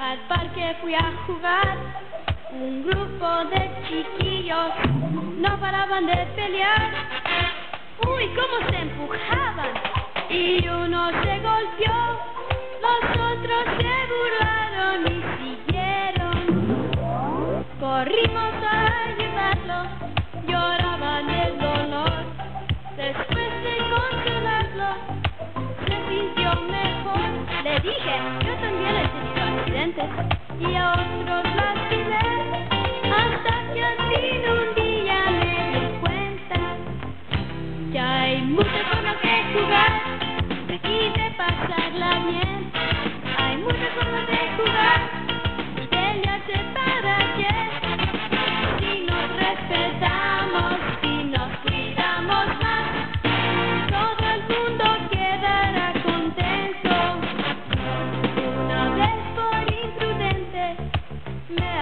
Al parque fui a jugar, un grupo de chiquillos no paraban de pelear. Uy, cómo se empujaban, y uno se golpeó, los otros se burlaron y siguieron. Corrimos a ayudarlo, lloraban del dolor. Después de consolarlo, se sintió mejor. Le dije, yo también he tenido accidentes y a otros lastimé, hasta que al fin un día me di cuenta que hay muchas formas de jugar y de pasarla bien. Hay muchas formas de jugar y pelearse para qué. Si nos respetamos, si nos cuidamos más, todo el mundo quedará contento. Una vez por imprudente me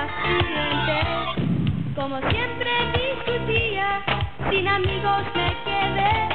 accidenté, como siempre discutía, sin amigos me quedé.